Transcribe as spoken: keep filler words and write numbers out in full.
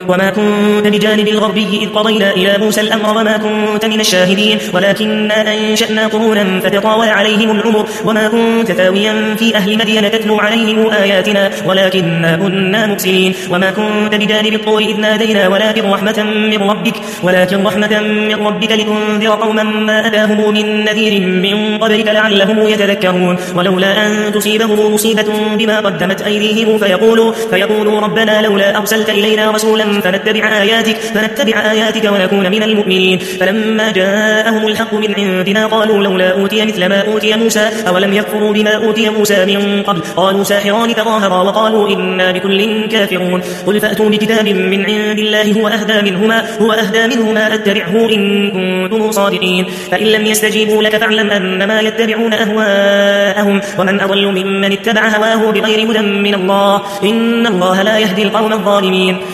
وما كنت بجانب الغربي إذ قضينا إلى موسى الأمر وما كنت من الشاهدين ولكننا أنشأنا قرونا فتطاول عليهم العمر وما كنت ثاويا في أهل مدين تتلو عليهم آياتنا ولكننا كنا مرسلين وما كنت بجانب الطور إذ نادينا ولكن رحمة من ربك ولكن رحمة من ربك لتنذر قوما ما أتاهم من نذير من قبلك لعلهم يتذكرون ولولا أن تصيبهم مصيبة بما قدمت أيديهم فيقولوا, فيقولوا ربنا لولا أرسلت إلينا رسولا فنتبع آياتك, فنتبع آياتك ونكون من المؤمنين فلما جاءهم الحق من عندنا قالوا لولا أوتي مثل ما أوتي موسى أولم يكفروا بما أوتي موسى من قبل قالوا ساحران تظاهرا وقالوا إنا بكل كافرون قل فأتوا بكتاب من عند الله هو أهدى منهما, هو أهدى منهما أتبعه إن كنتم صادقين فإن لم يستجيبوا لك فاعلم أنما يتبعون أهواءهم ومن أضل ممن اتبع هواه بغير هدى من الله إن الله لا يهدي القوم الظالمين